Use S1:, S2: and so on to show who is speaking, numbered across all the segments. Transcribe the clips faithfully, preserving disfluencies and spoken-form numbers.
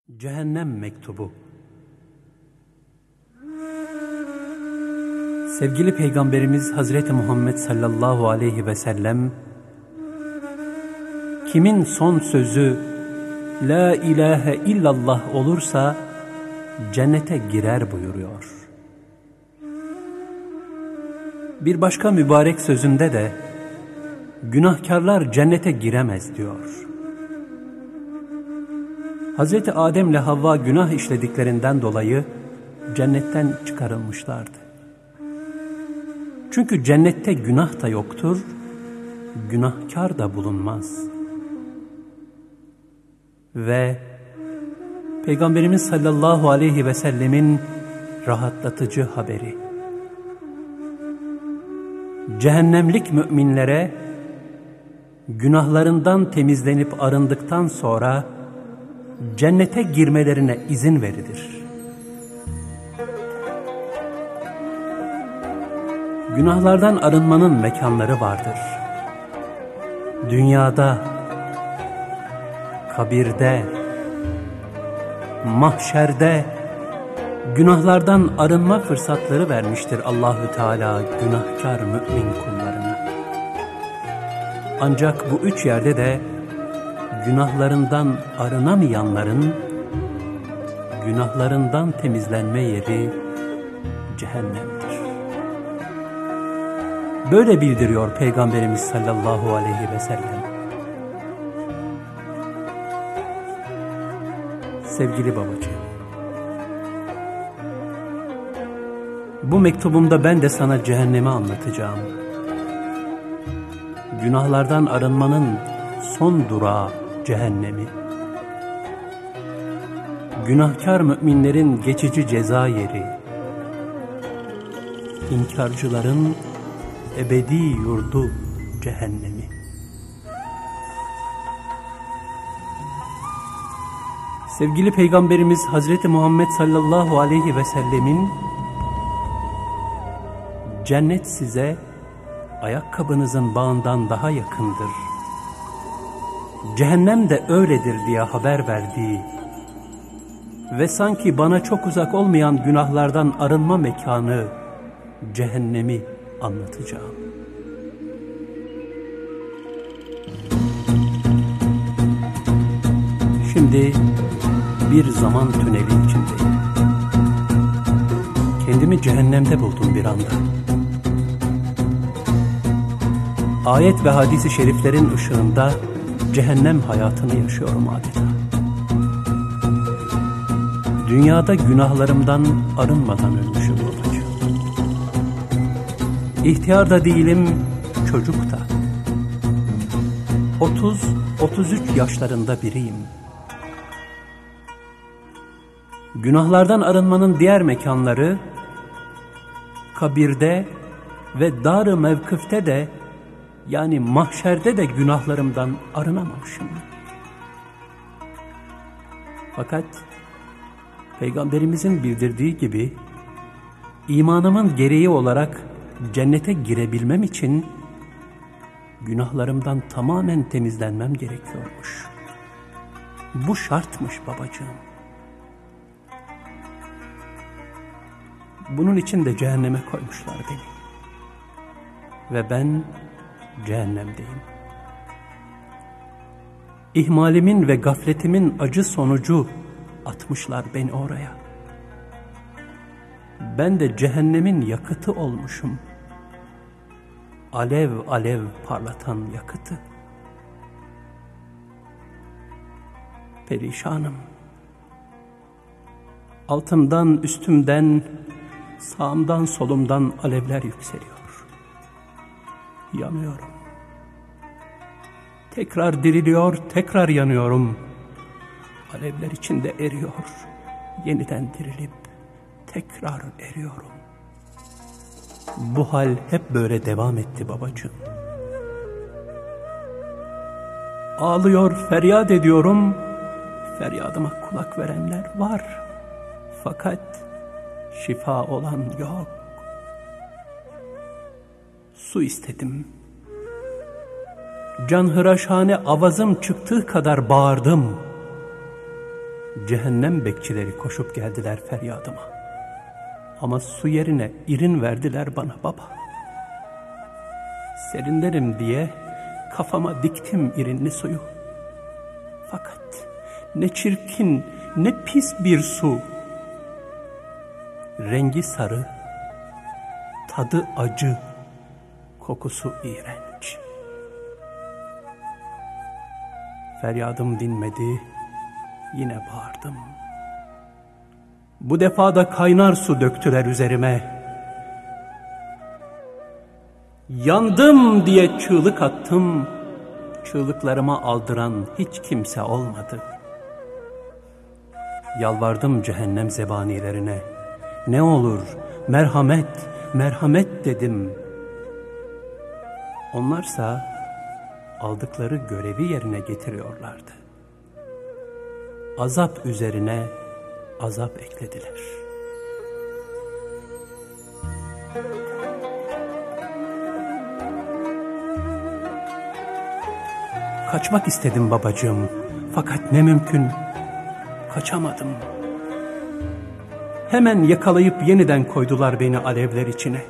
S1: Cehennem Mektubu. Sevgili Peygamberimiz Hazreti Muhammed sallallahu aleyhi ve sellem, kimin son sözü La ilahe illallah olursa cennete girer buyuruyor. Bir başka mübarek sözünde de günahkarlar cennete giremez diyor. Hazreti Adem ile Havva günah işlediklerinden dolayı cennetten çıkarılmışlardı. Çünkü cennette günah da yoktur, günahkar da bulunmaz. Ve Peygamberimiz sallallahu aleyhi ve sellemin rahatlatıcı haberi. Cehennemlik müminlere günahlarından temizlenip arındıktan sonra cennete girmelerine izin verilir. Günahlardan arınmanın mekanları vardır. Dünyada, kabirde, mahşerde günahlardan arınma fırsatları vermiştir Allahü Teala günahkar mümin kullarına. Ancak bu üç yerde de günahlarından arınamayanların günahlarından temizlenme yeri cehennemdir. Böyle bildiriyor Peygamberimiz sallallahu aleyhi ve sellem. Sevgili babacığım, bu mektubumda ben de sana cehennemi anlatacağım. Günahlardan arınmanın son durağı cehennemi. Günahkar müminlerin geçici ceza yeri. İnkarcıların ebedi yurdu cehennemi. Sevgili Peygamberimiz Hazreti Muhammed sallallahu aleyhi ve sellemin cennet size ayakkabınızın bağından daha yakındır, cehennem de öyledir diye haber verdiği ve sanki bana çok uzak olmayan günahlardan arınma mekanı cehennemi anlatacağım. Şimdi bir zaman tüneli içindeyim. Kendimi cehennemde buldum bir anda. Ayet ve hadis-i şeriflerin ışığında cehennem hayatını yaşıyorum adeta. Dünyada günahlarımdan arınmadan ölmüşüm babacığım. İhtiyar da değilim, çocuk da. otuz otuz üç yaşlarında biriyim. Günahlardan arınmanın diğer mekanları kabirde ve dar-ı mevkıfte de, yani mahşerde de günahlarımdan arınamamışım. Fakat Peygamberimizin bildirdiği gibi imanımın gereği olarak cennete girebilmem için günahlarımdan tamamen temizlenmem gerekiyormuş. Bu şartmış babacığım. Bunun için de cehenneme koymuşlar beni. Ve ben cehennemdeyim. İhmalimin ve gafletimin acı sonucu atmışlar beni oraya. Ben de cehennemin yakıtı olmuşum. Alev alev parlatan yakıtı. Perişanım. Altımdan, üstümden, sağımdan, solumdan alevler yükseliyor. Yanıyorum. Tekrar diriliyor, tekrar yanıyorum. Alevler içinde eriyor. Yeniden dirilip tekrar eriyorum. Bu hal hep böyle devam etti babacığım. Ağlıyor, feryat ediyorum. Feryadıma kulak verenler var. Fakat şifa olan yok. Su istedim. canhıraşhane avazım çıktığı kadar bağırdım. cehennem bekçileri koşup geldiler feryadıma. Ama su yerine irin verdiler bana baba. Serinlerim diye kafama diktim irinli suyu. Fakat ne çirkin, ne pis bir su. Rengi sarı, tadı acı, kokusu iğrenç. Feryadım dinmedi, yine bağırdım. Bu defa da kaynar su döktüler üzerime. Yandım diye çığlık attım, çığlıklarıma aldıran hiç kimse olmadı. Yalvardım cehennem zebanilerine, ne olur merhamet, merhamet dedim. Onlarsa aldıkları görevi yerine getiriyorlardı. Azap üzerine azap eklediler. Kaçmak istedim babacığım, fakat ne mümkün, kaçamadım. Hemen yakalayıp yeniden koydular beni alevler içine.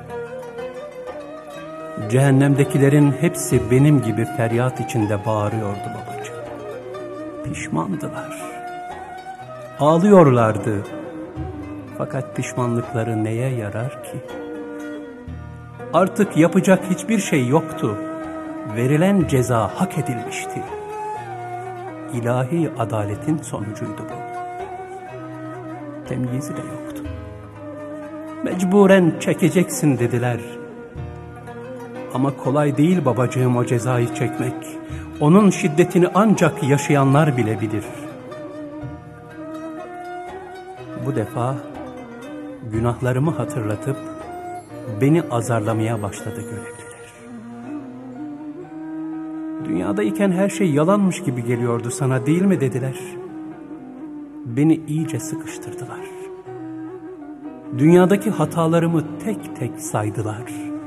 S1: Cehennemdekilerin hepsi benim gibi feryat içinde bağırıyordu babacığım. Pişmandılar. Ağlıyorlardı. Fakat pişmanlıkları neye yarar ki? Artık yapacak hiçbir şey yoktu. Verilen ceza hak edilmişti. İlahi adaletin sonucuydu bu. Temyizi de yoktu. Mecburen çekeceksin dediler. Ama kolay değil babacığım o cezayı çekmek. Onun şiddetini ancak yaşayanlar bile bilir. Bu defa günahlarımı hatırlatıp beni azarlamaya başladı görevliler. Dünyadayken her şey yalanmış gibi geliyordu sana, değil mi dediler. Beni iyice sıkıştırdılar. Dünyadaki hatalarımı tek tek saydılar.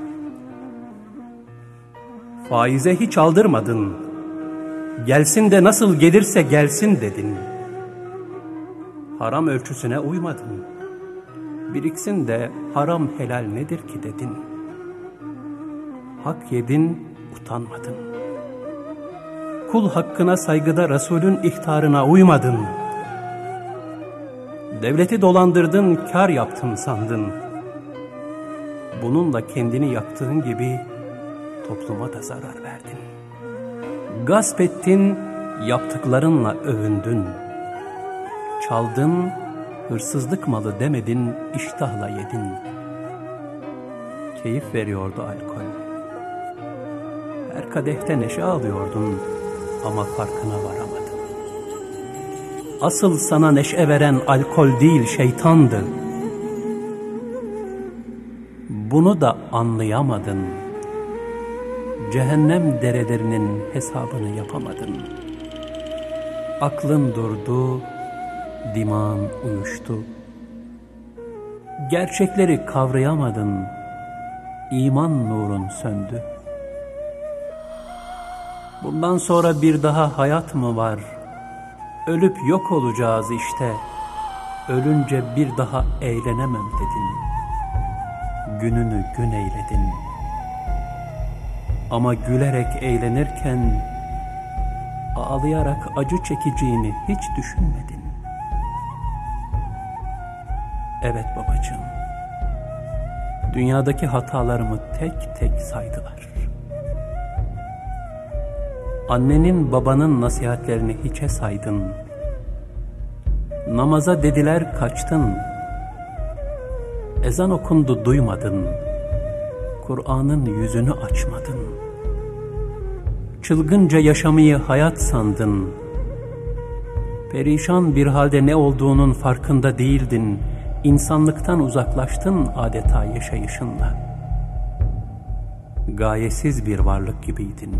S1: Faize hiç aldırmadın. Gelsin de nasıl gelirse gelsin dedin. Haram ölçüsüne uymadın. Biriksin de haram helal nedir ki dedin. Hak yedin, utanmadın. Kul hakkına saygıda Resulün ihtarına uymadın. Devleti dolandırdın, kar yaptın sandın. Bununla kendini yaktığın gibi topluma da zarar verdin. Gasp ettin, yaptıklarınla övündün. Çaldın, hırsızlık malı demedin, iştahla yedin. Keyif veriyordu alkol. Her kadehte neşe alıyordun ama farkına varamadın. Asıl sana neşe veren alkol değil, şeytandı. Bunu da anlayamadın. Cehennem derelerinin hesabını yapamadın. Aklın durdu, dimağın uyuştu. Gerçekleri kavrayamadın. İman nurun söndü. Bundan sonra bir daha hayat mı var? Ölüp yok olacağız işte. Ölünce bir daha eğlenemem dedin. Gününü gün eyledin. Ama gülerek eğlenirken ağlayarak acı çekeceğini hiç düşünmedin. Evet babacığım, dünyadaki hatalarımı tek tek saydılar. Annenin babanın nasihatlerini hiçe saydın. Namaza dediler kaçtın. Ezan okundu duymadın. Kur'an'ın yüzünü açmadın. Çılgınca yaşamayı hayat sandın. Perişan bir halde ne olduğunun farkında değildin. İnsanlıktan uzaklaştın adeta yaşayışınla. Gayesiz bir varlık gibiydin.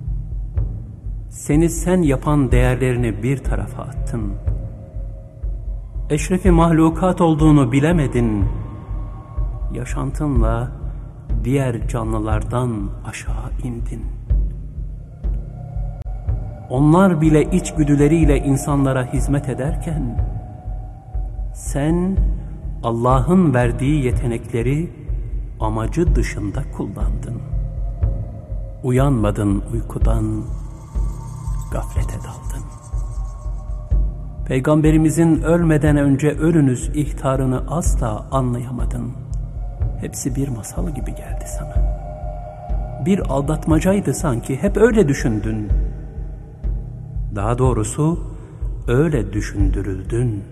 S1: Seni sen yapan değerlerini bir tarafa attın. Eşrefi mahlukat olduğunu bilemedin. Yaşantınla diğer canlılardan aşağı indin. onlar bile içgüdüleriyle insanlara hizmet ederken, sen Allah'ın verdiği yetenekleri amacı dışında kullandın. Uyanmadın uykudan, gaflete daldın. Peygamberimizin ölmeden önce ölünüz ihtarını asla anlayamadın. Hepsi bir masal gibi geldi sana. Bir aldatmacaydı sanki, hep öyle düşündün. Daha doğrusu öyle düşündürüldün.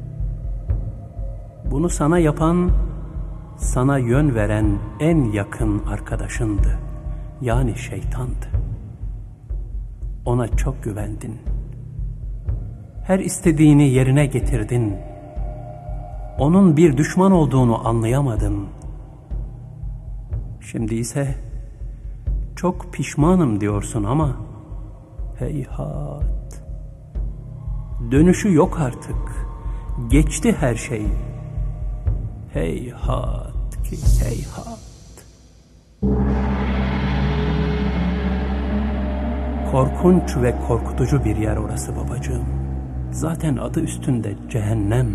S1: Bunu sana yapan, sana yön veren en yakın arkadaşındı. Yani şeytandı. Ona çok güvendin. Her istediğini yerine getirdin. Onun bir düşman olduğunu anlayamadın. Şimdi ise çok pişmanım diyorsun ama heyhat. Dönüşü yok artık. Geçti her şey. Heyhat ki heyhat. Korkunç ve korkutucu bir yer orası babacığım. Zaten adı üstünde cehennem.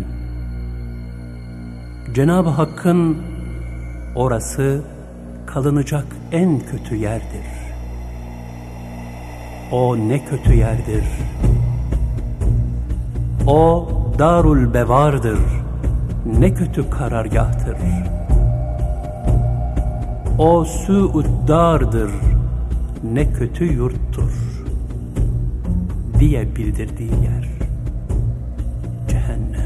S1: Cenab-ı Hakk'ın orası kalınacak en kötü yerdir. O ne kötü yerdir. O darul bevardır. Ne kötü karargahtır. O su'ud-dardır. Ne kötü yurttur diye bildirdiği yer. Cehennem.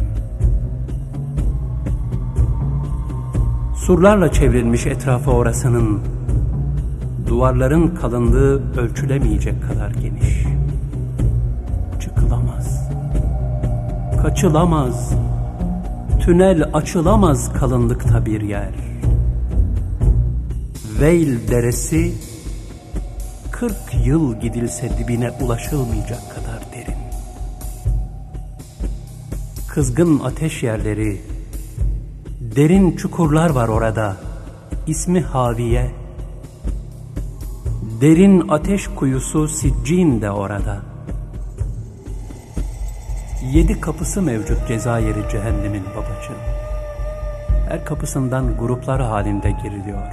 S1: Surlarla çevrilmiş etrafı orasının. Duvarların kalınlığı ölçülemeyecek kadar geniş. Çıkılamaz. Kaçılamaz. Tünel açılamaz kalınlıkta bir yer. Veil deresi kırk yıl gidilse dibine ulaşılmayacak kadar derin. Kızgın ateş yerleri, derin çukurlar var orada. İsmi Haviye. Derin ateş kuyusu Siccin de orada. Yedi kapısı mevcut Cezayir cehennemin babacığım. Her kapısından gruplar halinde giriliyor.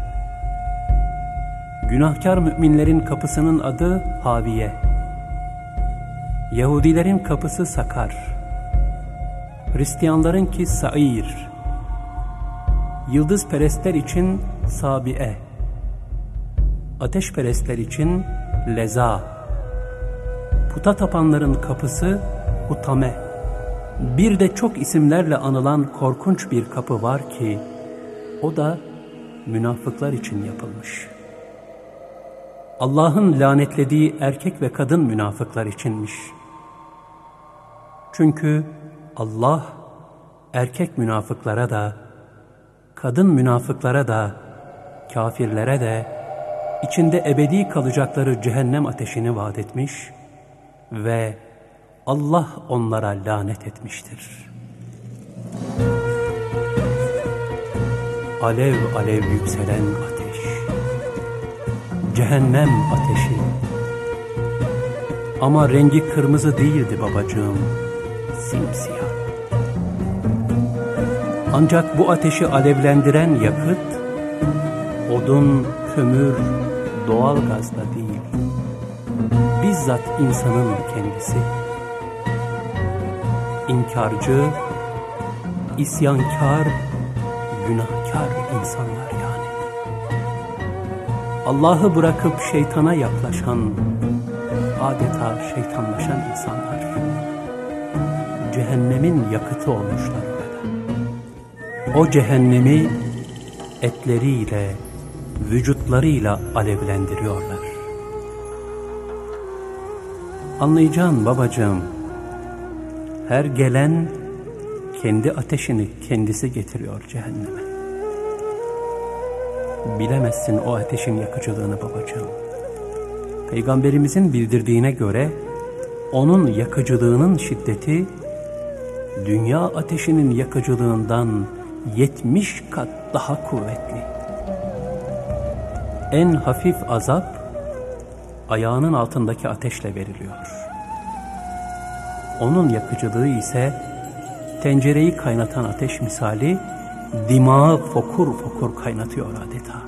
S1: Günahkar müminlerin kapısının adı Haviye. Yahudilerin kapısı Sakar. Hristiyanlarınki Sair. Yıldızperestler için Sabi'e. Ateşperestler için Leza. Puta tapanların kapısı Hutame. Bir de çok isimlerle anılan korkunç bir kapı var ki o da münafıklar için yapılmış. Allah'ın lanetlediği erkek ve kadın münafıklar içinmiş. Çünkü Allah erkek münafıklara da, kadın münafıklara da, kafirlere de içinde ebedi kalacakları cehennem ateşini vaat etmiş ve Allah onlara lanet etmiştir. Alev alev yükselen ateş, cehennem ateşi. Ama rengi kırmızı değildi babacığım, simsiyah. Ancak bu ateşi alevlendiren yakıt, odun, kömür, doğalgaz da değil. Bizzat insanın kendisi. İnkarcı, isyankar, günahkar insanlar yani. Allah'ı bırakıp şeytana yaklaşan, adeta şeytanlaşan insanlar. Cehennemin yakıtı olmuşlar orada. O cehennemi etleriyle, vücutlarıyla alevlendiriyorlar. Anlayacağın babacığım, her gelen kendi ateşini kendisi getiriyor cehenneme. Bilemezsin o ateşin yakıcılığını babacığım. Peygamberimizin bildirdiğine göre onun yakıcılığının şiddeti dünya ateşinin yakıcılığından yetmiş kat daha kuvvetli. En hafif azap ayağının altındaki ateşle veriliyor. Onun yakıcılığı ise tencereyi kaynatan ateş misali dimağı fokur fokur kaynatıyor adeta.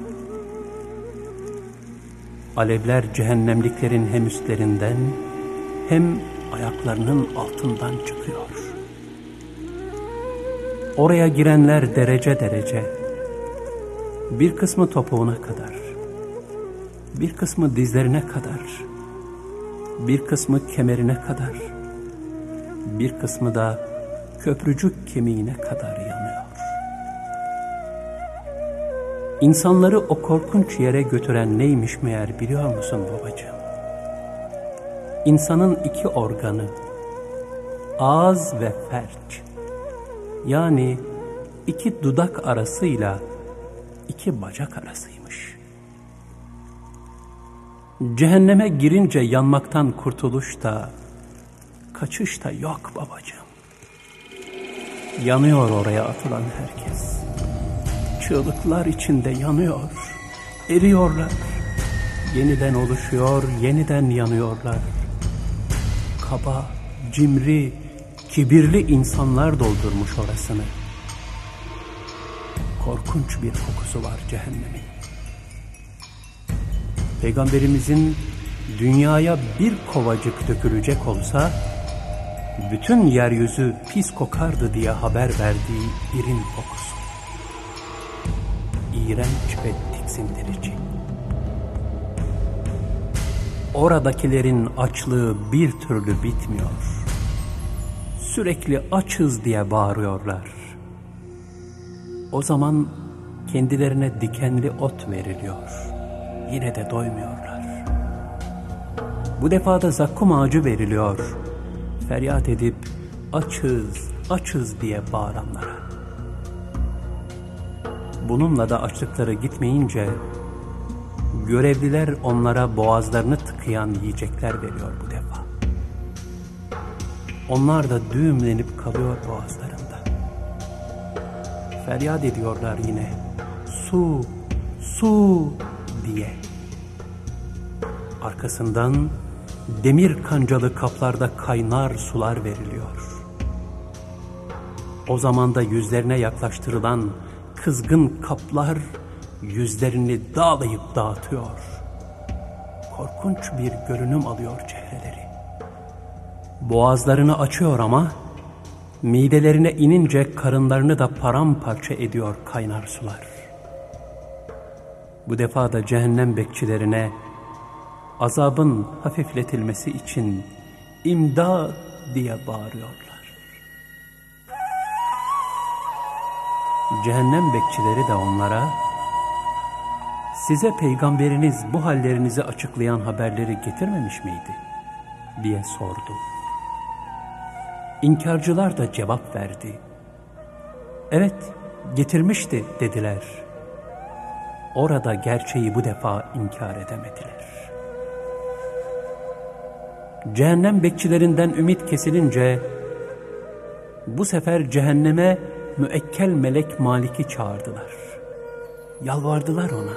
S1: Alevler cehennemliklerin hem üstlerinden hem ayaklarının altından çıkıyor. Oraya girenler derece derece, bir kısmı topuğuna kadar, bir kısmı dizlerine kadar, bir kısmı kemerine kadar, bir kısmı da köprücük kemiğine kadar yanıyor. İnsanları o korkunç yere götüren neymiş meğer biliyor musun babacığım? İnsanın iki organı, ağız ve ferç, yani iki dudak arasıyla iki bacak arasıymış. Cehenneme girince yanmaktan kurtuluş da, kaçış da yok babacığım. Yanıyor oraya atılan herkes. Çığlıklar içinde yanıyor, eriyorlar. Yeniden oluşuyor, yeniden yanıyorlar. Kaba, cimri, kibirli insanlar doldurmuş orasını. Korkunç bir kokusu var cehennemin. Peygamberimizin dünyaya bir kovacık dökülecek olsa, bütün yeryüzü pis kokardı diye haber verdiği irin kokusu. İğrenç ve tiksindirici. Oradakilerin açlığı bir türlü bitmiyor. Sürekli açız diye bağırıyorlar. O zaman kendilerine dikenli ot veriliyor. Yine de doymuyorlar. Bu defa da zakkum ağacı veriliyor. Feryat edip açız, açız diye bağıranlara. Bununla da açlıkları gitmeyince görevliler onlara boğazlarını tıkayan yiyecekler veriyor bu defa. Onlar da düğümlenip kalıyor boğazlarında. Feryat ediyorlar yine. Su, su diye. Arkasından demir kancalı kaplarda kaynar sular veriliyor. O zaman da yüzlerine yaklaştırılan kızgın kaplar yüzlerini dağlayıp dağıtıyor. Korkunç bir görünüm alıyor çehreleri. Boğazlarını açıyor ama midelerine inince karınlarını da paramparça ediyor kaynar sular. Bu defa da cehennem bekçilerine azabın hafifletilmesi için imdat diye bağırıyorlar. Cehennem bekçileri de onlara, size peygamberiniz bu hallerinizi açıklayan haberleri getirmemiş miydi diye sordu. İnkarcılar da cevap verdi. Evet, getirmişti dediler. Orada gerçeği bu defa inkar edemediler. Cehennem bekçilerinden ümit kesilince bu sefer cehenneme müekkel melek Malik'i çağırdılar. Yalvardılar ona.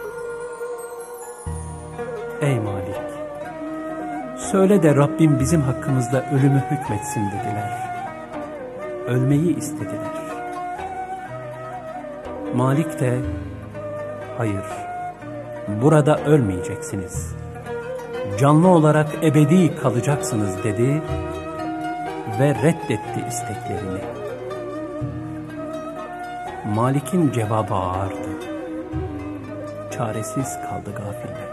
S1: Ey Malik, söyle de Rabbim bizim hakkımızda ölümü hükmetsin dediler. Ölmeyi istediler. Malik de, hayır, burada ölmeyeceksiniz. Canlı olarak ebedi kalacaksınız dedi ve reddetti isteklerini. Malik'in cevabı ağırdı. Çaresiz kaldı gafiller.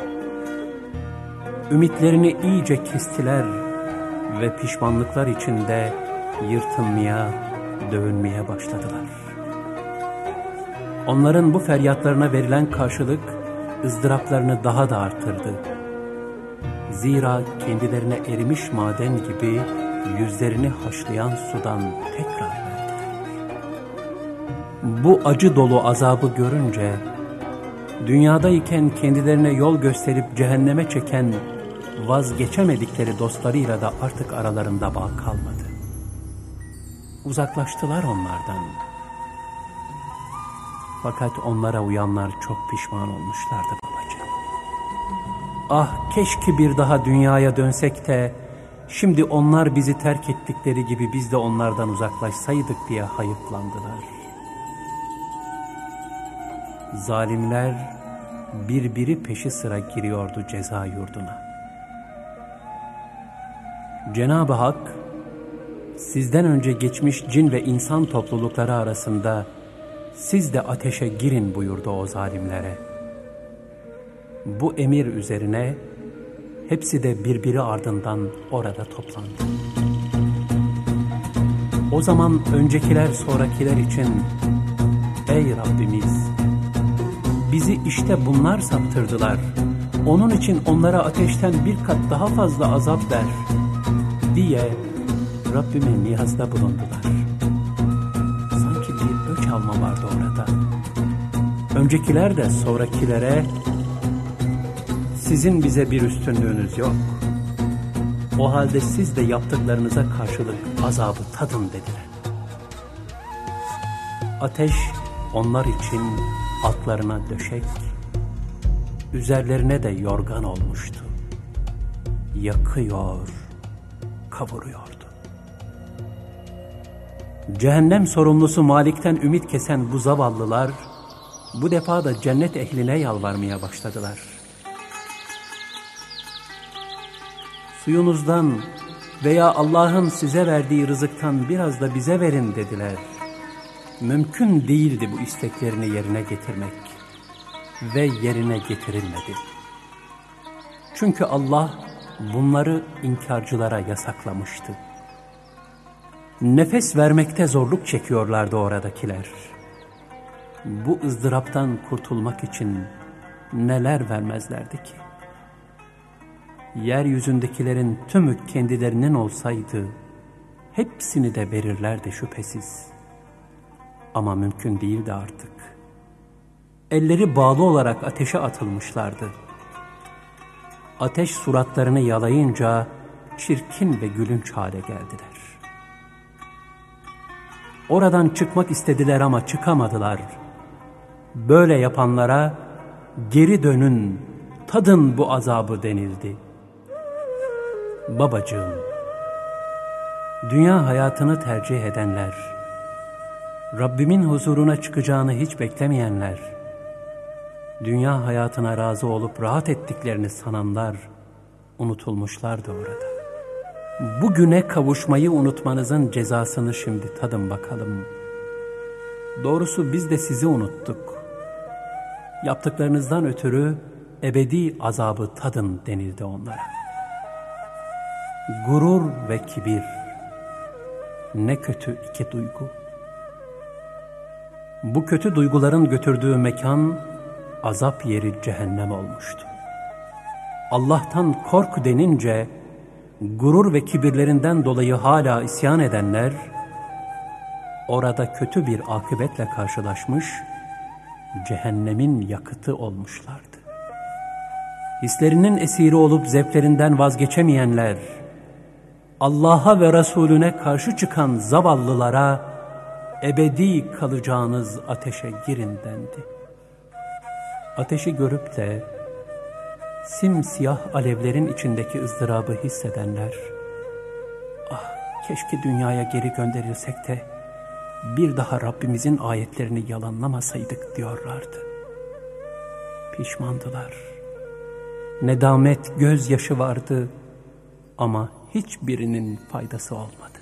S1: Ümitlerini iyice kestiler ve pişmanlıklar içinde yırtınmaya, dövünmeye başladılar. Onların bu feryatlarına verilen karşılık ızdıraplarını daha da artırdı. Zira kendilerine erimiş maden gibi yüzlerini haşlayan sudan tekrar verdiler. Bu acı dolu azabı görünce, dünyadayken kendilerine yol gösterip cehenneme çeken vazgeçemedikleri dostlarıyla da artık aralarında bağ kalmadı. Uzaklaştılar onlardan. Fakat onlara uyanlar çok pişman olmuşlardı babacığım. Ah keşke bir daha dünyaya dönsek de şimdi onlar bizi terk ettikleri gibi biz de onlardan uzaklaşsaydık diye hayıflandılar. Zalimler birbiri peşi sıra giriyordu ceza yurduna. Cenab-ı Hak sizden önce geçmiş cin ve insan toplulukları arasında siz de ateşe girin buyurdu o zalimlere. Bu emir üzerine hepsi de birbiri ardından orada toplandı. O zaman öncekiler sonrakiler için ey Rabbimiz bizi işte bunlar saptırdılar. Onun için onlara ateşten bir kat daha fazla azap ver diye Rabbime niyazda bulundular. Sanki bir öç alma vardı orada. Öncekiler de sonrakilere sizin bize bir üstünlüğünüz yok. O halde siz de yaptıklarınıza karşılık azabı tadın dediler. Ateş onlar için altlarına döşek, üzerlerine de yorgan olmuştu. Yakıyor, kavuruyordu. Cehennem sorumlusu Malik'ten ümit kesen bu zavallılar, bu defa da cennet ehline yalvarmaya başladılar. Suyunuzdan veya Allah'ın size verdiği rızıktan biraz da bize verin dediler. Mümkün değildi bu isteklerini yerine getirmek ve yerine getirilmedi. Çünkü Allah bunları inkarcılara yasaklamıştı. Nefes vermekte zorluk çekiyorlardı oradakiler. Bu ızdıraptan kurtulmak için neler vermezlerdi ki? Yeryüzündekilerin tümü kendilerinin olsaydı hepsini de verirlerdi şüphesiz. Ama mümkün değildi artık. Elleri bağlı olarak ateşe atılmışlardı. Ateş suratlarını yalayınca çirkin ve gülünç hale geldiler. Oradan çıkmak istediler ama çıkamadılar. Böyle yapanlara geri dönün, tadın bu azabı denildi. Babacığım, dünya hayatını tercih edenler, Rabbimin huzuruna çıkacağını hiç beklemeyenler, dünya hayatına razı olup rahat ettiklerini sananlar unutulmuşlardı orada. Bugüne kavuşmayı unutmanızın cezasını şimdi tadın bakalım. Doğrusu biz de sizi unuttuk. Yaptıklarınızdan ötürü ebedi azabı tadın denildi onlara. Gurur ve kibir, ne kötü iki duygu. Bu kötü duyguların götürdüğü mekan, azap yeri cehennem olmuştu. Allah'tan kork denince, gurur ve kibirlerinden dolayı hala isyan edenler, orada kötü bir akıbetle karşılaşmış, cehennemin yakıtı olmuşlardı. Hislerinin esiri olup zevklerinden vazgeçemeyenler, Allah'a ve Resulüne karşı çıkan zavallılara, ebedi kalacağınız ateşe girin dendi. Ateşi görüp de simsiyah alevlerin içindeki ızdırabı hissedenler, ah keşke dünyaya geri gönderilsek de bir daha Rabbimizin ayetlerini yalanlamasaydık diyorlardı. Pişmandılar. Nedamet, gözyaşı vardı ama hiçbirinin faydası olmadı.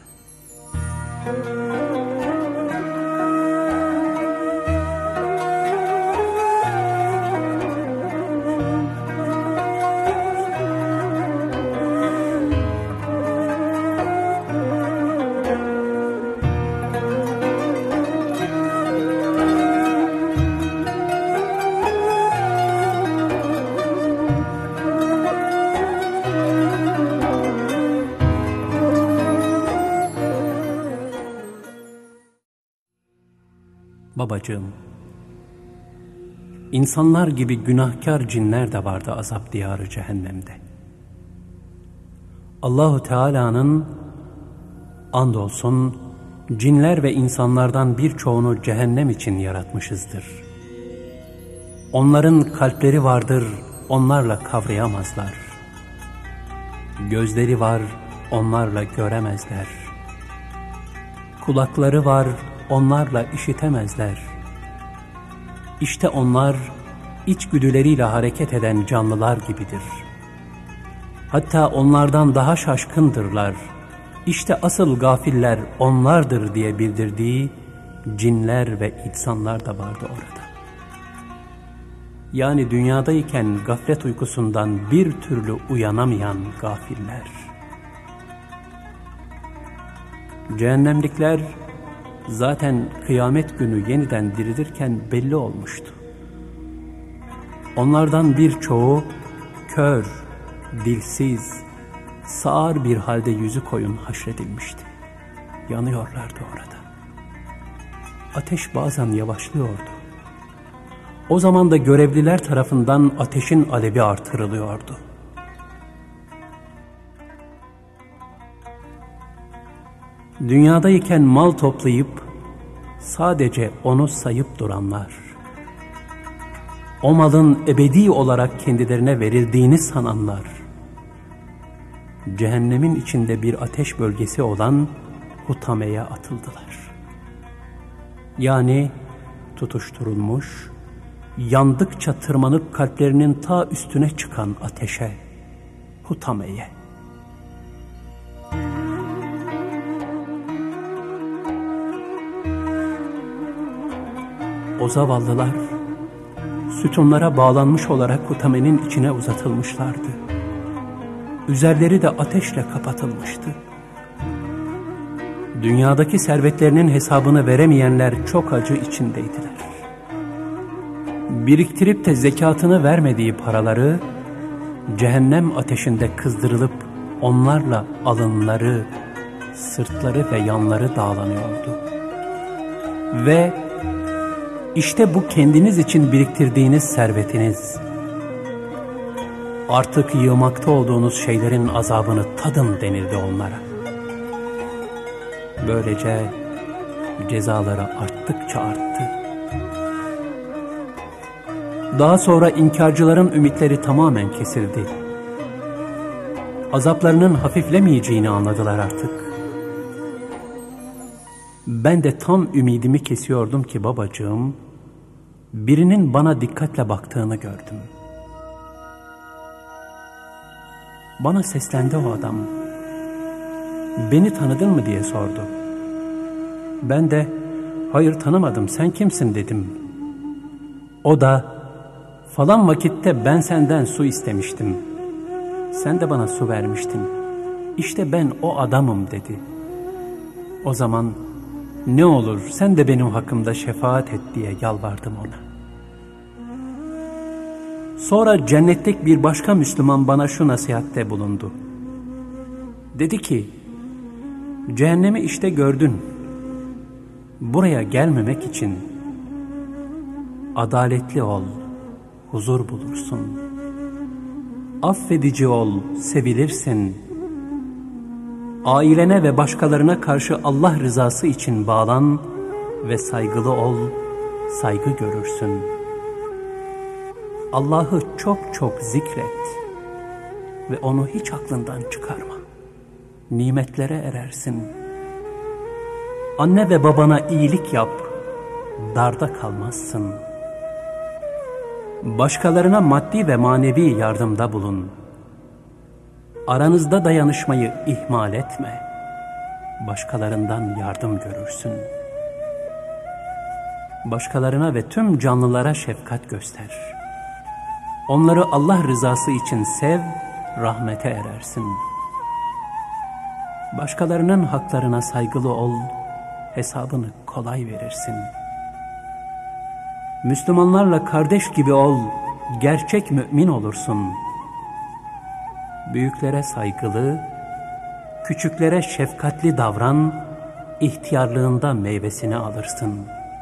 S1: Babacığım, insanlar gibi günahkar cinler de vardı azap diyarı cehennemde. Allahu Teala'nın andolsun cinler ve insanlardan birçoğunu cehennem için yaratmışızdır. Onların kalpleri vardır onlarla kavrayamazlar. Gözleri var, onlarla göremezler. Kulakları var, onlarla işitemezler. İşte onlar içgüdüleriyle hareket eden canlılar gibidir. Hatta onlardan daha şaşkındırlar. İşte asıl gafiller onlardır diye bildirdiği cinler ve insanlar da vardı orada. Yani dünyadayken gaflet uykusundan bir türlü uyanamayan gafiller. Cehennemlikler zaten kıyamet günü yeniden dirilirken belli olmuştu. Onlardan birçoğu kör, dilsiz, sağır bir halde yüzü koyun haşredilmişti. Yanıyorlardı orada. Ateş bazen yavaşlıyordu. O zaman da görevliler tarafından ateşin alevi artırılıyordu. Dünyadayken mal toplayıp sadece onu sayıp duranlar, o malın ebedi olarak kendilerine verildiğini sananlar, cehennemin içinde bir ateş bölgesi olan Hutame'ye atıldılar. Yani tutuşturulmuş, yandıkça tırmanıp kalplerinin ta üstüne çıkan ateşe, Hutame'ye. O zavallılar sütunlara bağlanmış olarak Hutame'nin içine uzatılmışlardı. Üzerleri de ateşle kapatılmıştı. Dünyadaki servetlerinin hesabını veremeyenler çok acı içindeydiler. Biriktirip de zekatını vermediği paraları cehennem ateşinde kızdırılıp onlarla alınları, sırtları ve yanları dağlanıyordu. Ve işte bu kendiniz için biriktirdiğiniz servetiniz, artık yığmakta olduğunuz şeylerin azabını tadın denildi onlara. Böylece cezaları arttıkça arttı. Daha sonra inkarcıların ümitleri tamamen kesildi. Azaplarının hafiflemeyeceğini anladılar artık. Ben de tam ümidimi kesiyordum ki babacığım, birinin bana dikkatle baktığını gördüm. Bana seslendi o adam. Beni tanıdın mı diye sordu. Ben de hayır tanımadım, sen kimsin dedim. O da falan vakitte ben senden su istemiştim. Sen de bana su vermiştin. İşte ben o adamım dedi. O zaman ne olur sen de benim hakkımda şefaat et diye yalvardım ona. Sonra cennetlik bir başka Müslüman bana şu nasihatte bulundu. Dedi ki, cehennemi işte gördün. Buraya gelmemek için adaletli ol, huzur bulursun. Affedici ol, sevilirsin. Ailene ve başkalarına karşı Allah rızası için bağlan ve saygılı ol, saygı görürsün. Allah'ı çok çok zikret ve onu hiç aklından çıkarma. Nimetlere erersin. Anne ve babana iyilik yap, darda kalmazsın. Başkalarına maddi ve manevi yardımda bulun. Aranızda dayanışmayı ihmal etme. Başkalarından yardım görürsün. Başkalarına ve tüm canlılara şefkat göster. Onları Allah rızası için sev, rahmete erersin. Başkalarının haklarına saygılı ol, hesabını kolay verirsin. Müslümanlarla kardeş gibi ol, gerçek mümin olursun. Büyüklere saygılı, küçüklere şefkatli davran, ihtiyarlığında meyvesini alırsın.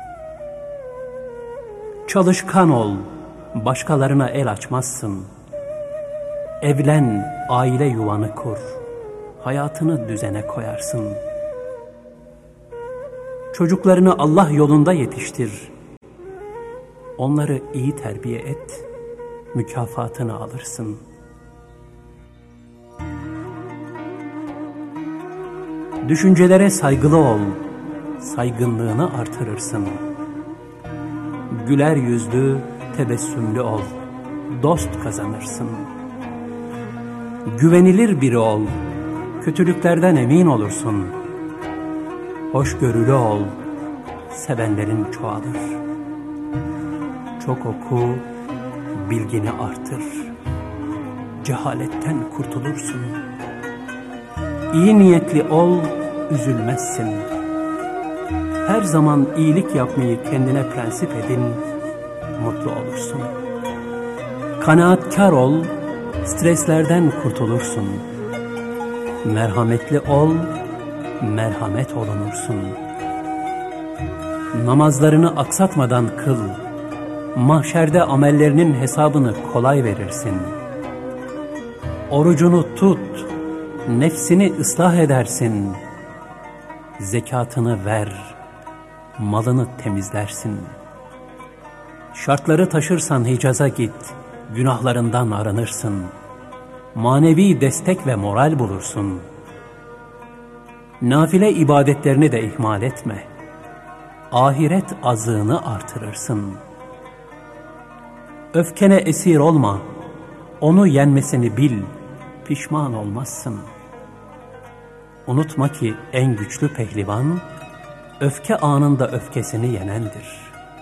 S1: Çalışkan ol, başkalarına el açmazsın. Evlen, aile yuvanı kur, hayatını düzene koyarsın. Çocuklarını Allah yolunda yetiştir. Onları iyi terbiye et, mükafatını alırsın. Düşüncelere saygılı ol, saygınlığını artırırsın. Güler yüzlü, tebessümlü ol, dost kazanırsın. Güvenilir biri ol, kötülüklerden emin olursun. Hoşgörülü ol, sevenlerin çoğalır. Çok oku, bilgini artır. Cehaletten kurtulursun. İyi niyetli ol, üzülmezsin. Her zaman iyilik yapmayı kendine prensip edin, mutlu olursun. Kanaatkar ol, streslerden kurtulursun. Merhametli ol, merhamet olunursun. Namazlarını aksatmadan kıl. Mahşerde amellerinin hesabını kolay verirsin. Orucunu tut, nefsini ıslah edersin. Zekatını ver, malını temizlersin. Şartları taşırsan Hicaz'a git, günahlarından arınırsın. Manevi destek ve moral bulursun. Nafile ibadetlerini de ihmal etme. Ahiret azığını artırırsın. Öfkene esir olma, onu yenmesini bil, pişman olmazsın. Unutma ki en güçlü pehlivan, öfke anında öfkesini yenendir.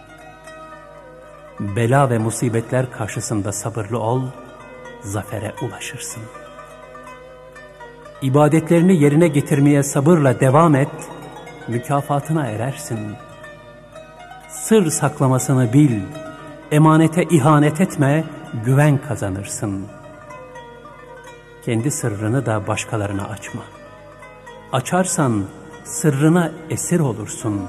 S1: Bela ve musibetler karşısında sabırlı ol, zafere ulaşırsın. İbadetlerini yerine getirmeye sabırla devam et, mükafatına erersin. Sır saklamasını bil, emanete ihanet etme, güven kazanırsın. Kendi sırrını da başkalarına açma. Açarsan sırrına esir olursun.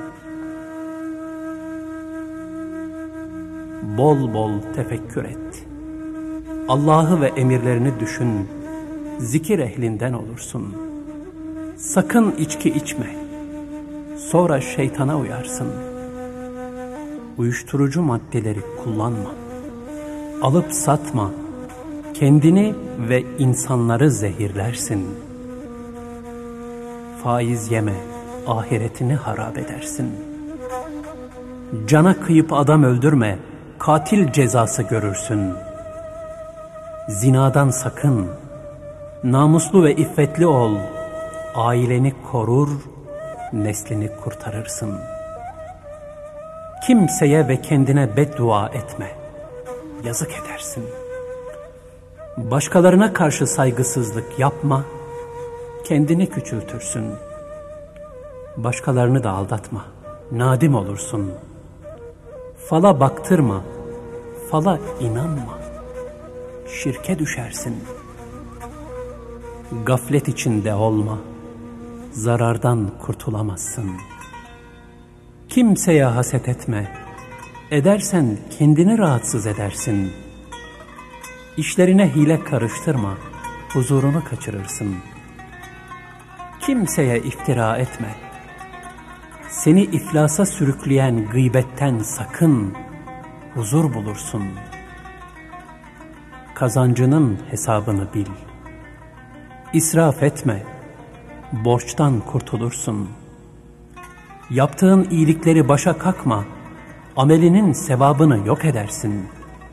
S1: Bol bol tefekkür et. Allah'ı ve emirlerini düşün. Zikir ehlinden olursun. Sakın içki içme. Sonra şeytana uyarsın. Uyuşturucu maddeleri kullanma. Alıp satma. Kendini ve insanları zehirlersin. Faiz yeme, ahiretini harap edersin. Cana kıyıp adam öldürme, katil cezası görürsün. Zinadan sakın, namuslu ve iffetli ol, aileni korur, neslini kurtarırsın. Kimseye ve kendine beddua etme, yazık edersin. Başkalarına karşı saygısızlık yapma, kendini küçültürsün. Başkalarını da aldatma, nadim olursun. Fala baktırma, fala inanma, şirke düşersin. Gaflet içinde olma, zarardan kurtulamazsın. Kimseye haset etme, edersen kendini rahatsız edersin. İşlerine hile karıştırma, huzurunu kaçırırsın. Kimseye iftira etme. Seni iflasa sürükleyen gıybetten sakın, huzur bulursun. Kazancının hesabını bil. İsraf etme, borçtan kurtulursun. Yaptığın iyilikleri başa kakma, amelinin sevabını yok edersin.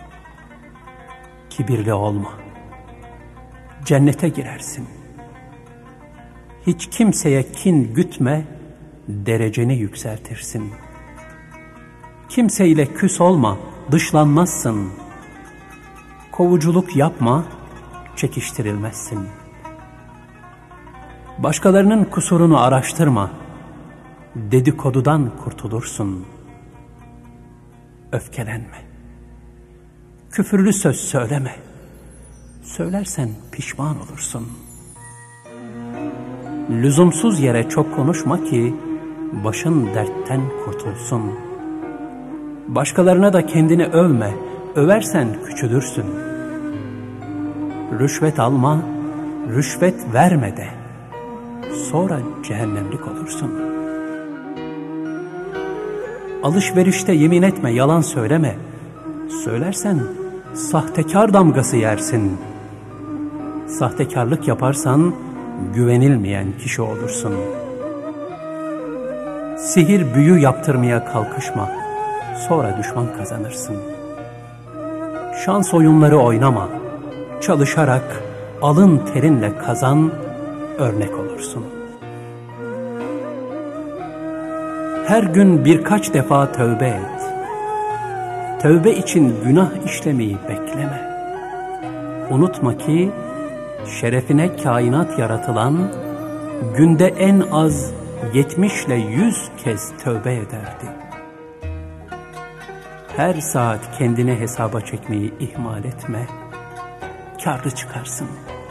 S1: Kibirli olma, cennete girersin. Hiç kimseye kin gütme, dereceni yükseltirsin. Kimseyle küs olma, dışlanmazsın. Kovuculuk yapma, çekiştirilmezsin. Başkalarının kusurunu araştırma, dedikodudan kurtulursun. Öfkelenme, küfürlü söz söyleme, söylersen pişman olursun. Lüzumsuz yere çok konuşma ki başın dertten kurtulsun. Başkalarına da kendini övme, översen küçülürsün. Rüşvet alma, rüşvet verme de, sonra cehennemlik olursun. Alışverişte yemin etme, yalan söyleme, söylersen sahtekar damgası yersin. Sahtekarlık yaparsan güvenilmeyen kişi olursun. Sihir büyü yaptırmaya kalkışma, sonra düşman kazanırsın. Şans oyunları oynama, çalışarak alın terinle kazan, örnek olursun. Her gün birkaç defa tövbe et. Tövbe için günah işlemeyi bekleme. Unutma ki şerefine kainat yaratılan günde en az yetmiş ile yüz kez tövbe ederdi. Her saat kendine hesaba çekmeyi ihmal etme, kârlı çıkarsın.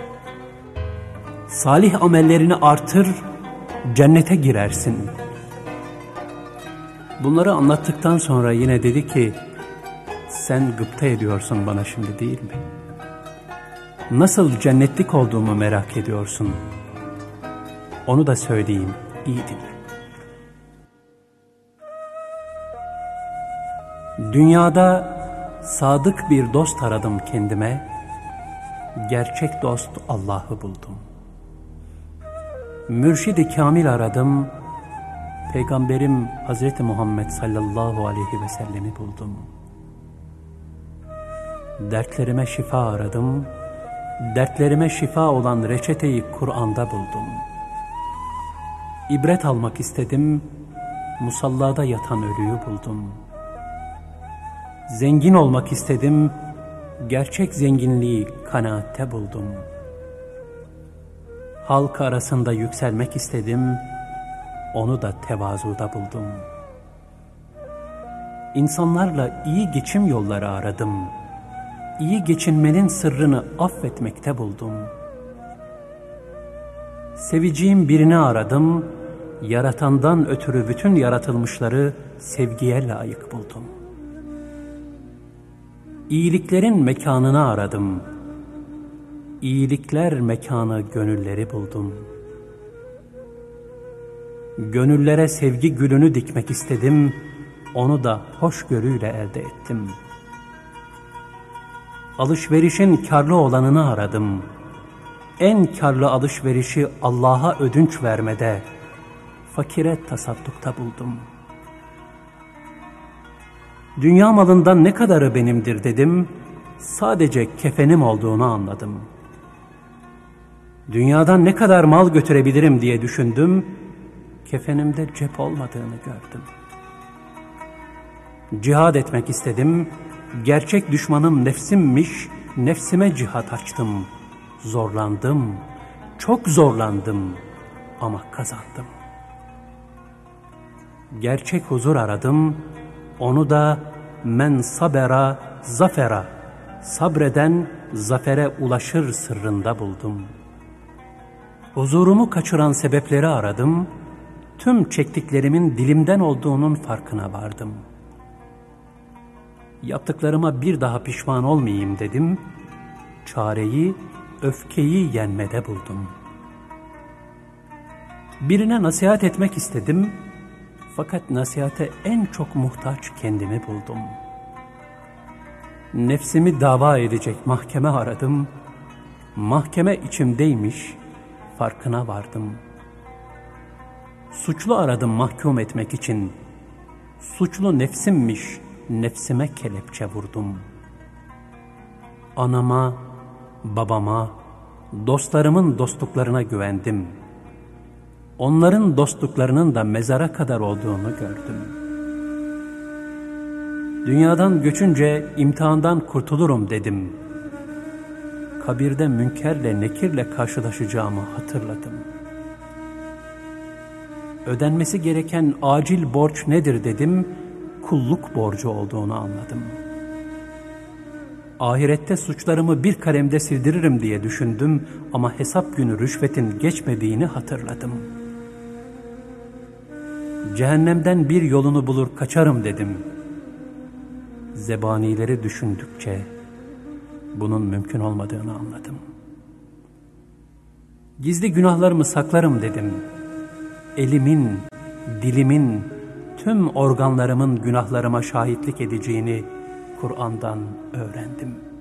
S1: Salih amellerini artır, cennete girersin. Bunları anlattıktan sonra yine dedi ki, sen gıpta ediyorsun bana şimdi değil mi? Nasıl cennetlik olduğumu merak ediyorsun. Onu da söyleyeyim, iyi dinle. Dünyada sadık bir dost aradım kendime, gerçek dost Allah'ı buldum. Mürşid-i Kamil aradım, Peygamberim Hazreti Muhammed sallallahu aleyhi ve sellemi buldum. Dertlerime şifa aradım, dertlerime şifa olan reçeteyi Kur'an'da buldum. İbret almak istedim, musallada yatan ölüyü buldum. Zengin olmak istedim, gerçek zenginliği kanaatte buldum. Halk arasında yükselmek istedim, onu da tevazuda buldum. İnsanlarla iyi geçim yolları aradım, iyi geçinmenin sırrını affetmekte buldum. Seveceğim birini aradım, yaratandan ötürü bütün yaratılmışları sevgiye layık buldum. İyiliklerin mekanını aradım, iyilikler mekanı gönülleri buldum. Gönüllere sevgi gülünü dikmek istedim, onu da hoşgörüyle elde ettim. Alışverişin karlı olanını aradım, en karlı alışverişi Allah'a ödünç vermede, fakire tasaddukta buldum. Dünya malından ne kadarı benimdir dedim, sadece kefenim olduğunu anladım. Dünyadan ne kadar mal götürebilirim diye düşündüm, kefenimde cep olmadığını gördüm. Cihad etmek istedim, gerçek düşmanım nefsimmiş, nefsime cihat açtım. Zorlandım, çok zorlandım ama kazandım. Gerçek huzur aradım, onu da men sabera zafera, sabreden zafere ulaşır sırrında buldum. Huzurumu kaçıran sebepleri aradım, tüm çektiklerimin dilimden olduğunun farkına vardım. Yaptıklarıma bir daha pişman olmayayım dedim, çareyi öfkeyi yenmede buldum. Birine nasihat etmek istedim, fakat nasihate en çok muhtaç kendimi buldum. Nefsimi dava edecek mahkeme aradım, mahkeme içimdeymiş, farkına vardım. Suçlu aradım mahkum etmek için, suçlu nefsimmiş, nefsime kelepçe vurdum. Anama, babama, dostlarımın dostluklarına güvendim. Onların dostluklarının da mezara kadar olduğunu gördüm. Dünyadan göçünce imtihandan kurtulurum dedim. Kabirde münkerle nekirle karşılaşacağımı hatırladım. Ödenmesi gereken acil borç nedir dedim, kulluk borcu olduğunu anladım. Ahirette suçlarımı bir kalemde sildiririm diye düşündüm ama hesap günü rüşvetin geçmediğini hatırladım. Cehennemden bir yolunu bulur kaçarım dedim. Zebanileri düşündükçe bunun mümkün olmadığını anladım. Gizli günahlarımı saklarım dedim. Elimin, dilimin, tüm organlarımın günahlarıma şahitlik edeceğini Kur'an'dan öğrendim.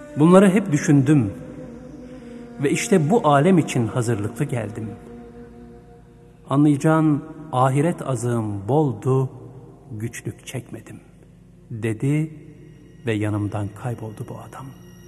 S1: Bunları hep düşündüm ve işte bu alem için hazırlıklı geldim. Anlayacağın ahiret azığım boldu, güçlük çekmedim, dedi ve yanımdan kayboldu bu adam.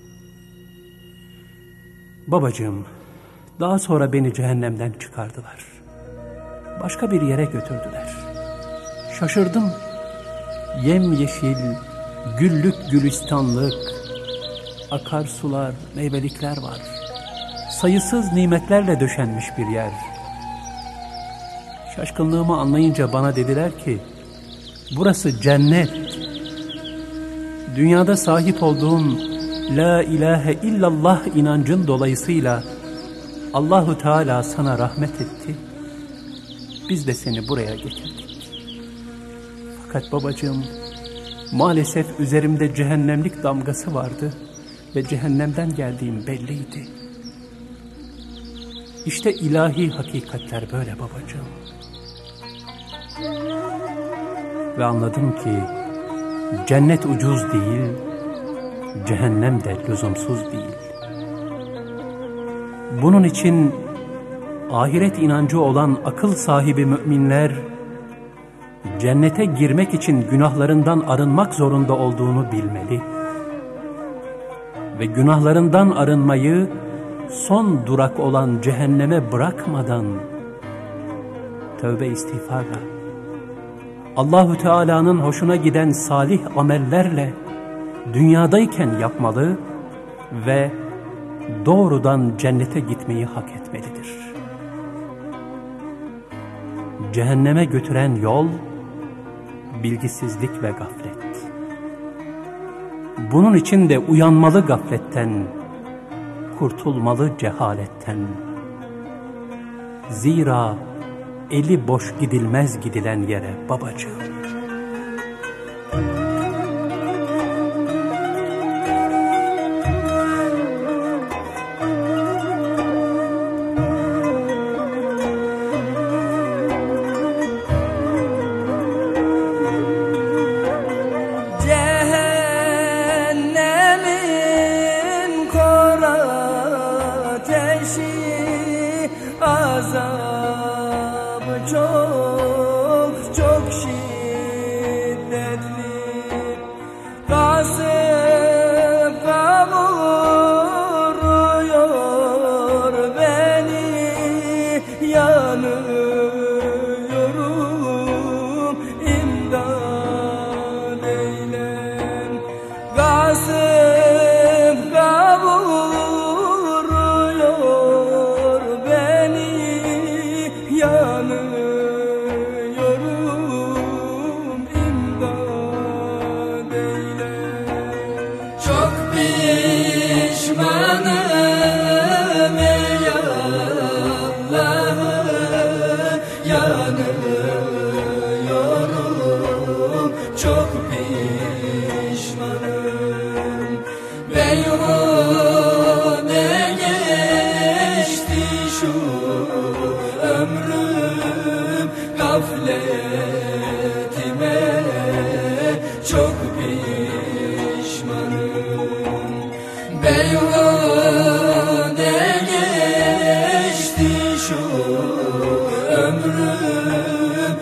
S1: Babacığım, daha sonra beni cehennemden çıkardılar. Başka bir yere götürdüler. Şaşırdım. Yemyeşil, güllük gülistanlık, akarsular, meyvelikler var. Sayısız nimetlerle döşenmiş bir yer. Şaşkınlığımı anlayınca bana dediler ki, burası cennet. Dünyada sahip olduğum La ilahe illallah inancın dolayısıyla Allahu Teala sana rahmet etti. Biz de seni buraya getirdik. Fakat babacığım, maalesef üzerimde cehennemlik damgası vardı ve cehennemden geldiğim belliydi. İşte ilahi hakikatler böyle babacığım. Ve anladım ki cennet ucuz değil, cehennem de lüzumsuz değil. Bunun için ahiret inancı olan akıl sahibi müminler, cennete girmek için günahlarından arınmak zorunda olduğunu bilmeli. Ve günahlarından arınmayı son durak olan cehenneme bırakmadan, tövbe istiğfarla, Allahu Teala'nın hoşuna giden salih amellerle dünyadayken yapmalı ve doğrudan cennete gitmeyi hak etmelidir. Cehenneme götüren yol, bilgisizlik ve gaflet. Bunun için de uyanmalı gafletten, kurtulmalı cehaletten. Zira eli boş gidilmez gidilen yere babacığım.
S2: Cehennemin kor ateşi, azabı çok çok şiddetli. Kasıp kavuruyor beni, yanıyorum, imdad eyle. Kasıp kavuruyor beni, yanıyorum, imdad eyle. Çok pişmanım ey Allah'ım, yanıyorum, çok pişmanım. Beyhude geçti şu ömrüm, gafletime çok pişmanım. Beyhude geçti şu ömrüm,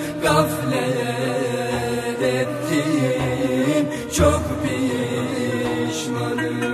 S2: gaflet ettim, çok pişmanım.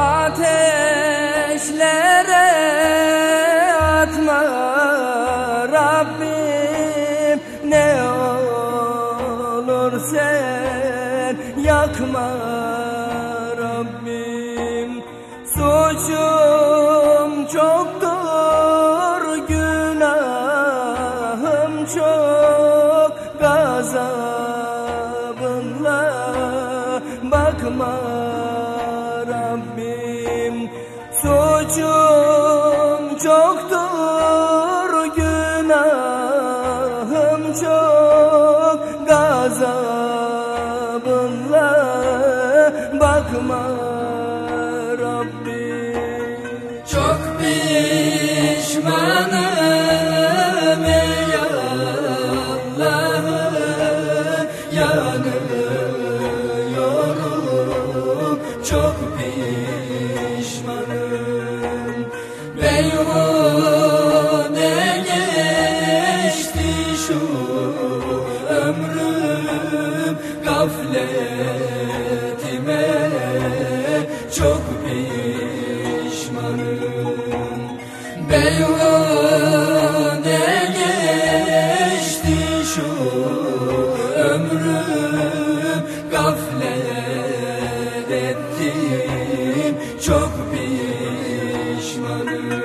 S2: ateşlere atma Rabbim, ne olur sen yakma Rabbim. Suçum çoktur, günahım çok, gazabınla bakma Rabbim. Suçum çoktur, günahım çok, gazabınla bakma Rabbim. Çok pişmanım ey Allah'ım, yanıyorum çok pişmanım. Beyhude geçti şu ömrüm, gafletime çok pişmanım. Beyhude geçti şu ömrüm, gaflet ettim çok pişmanım.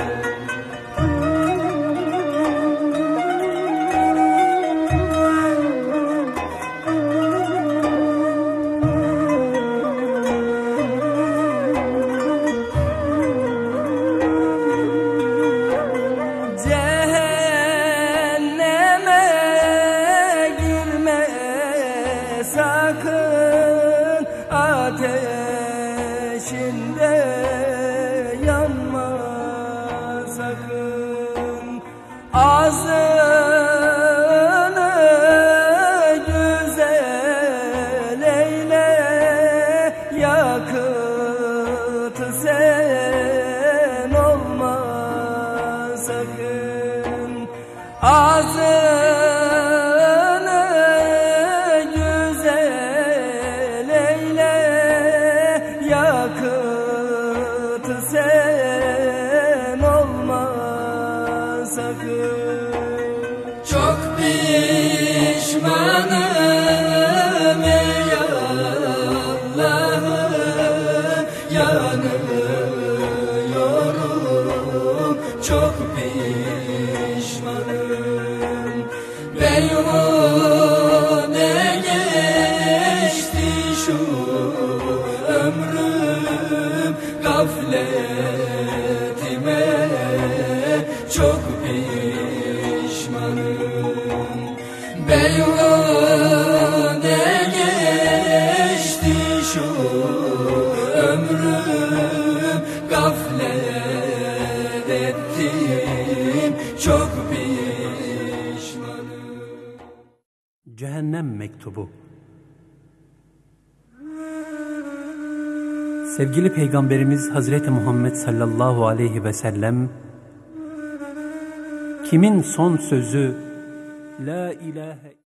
S2: Sakın ateşinde yanma sakın. Ağzını güzel eyle, yakıtı sen olma sakın. Ağzını yakıtı sen olma sakın. Çok pişmanım ey Allah'ım, yanıyorum çok pişmanım. Beyhude geçti şu ömrüm, gafletime çok pişmanım. Beyhude geçti şu ömrüm, gaflet ettim çok pişmanım.
S1: Cehennem Mektubu. Sevgili Peygamberimiz Hazreti Muhammed sallallahu aleyhi ve sellem, kimin son sözü La ilahe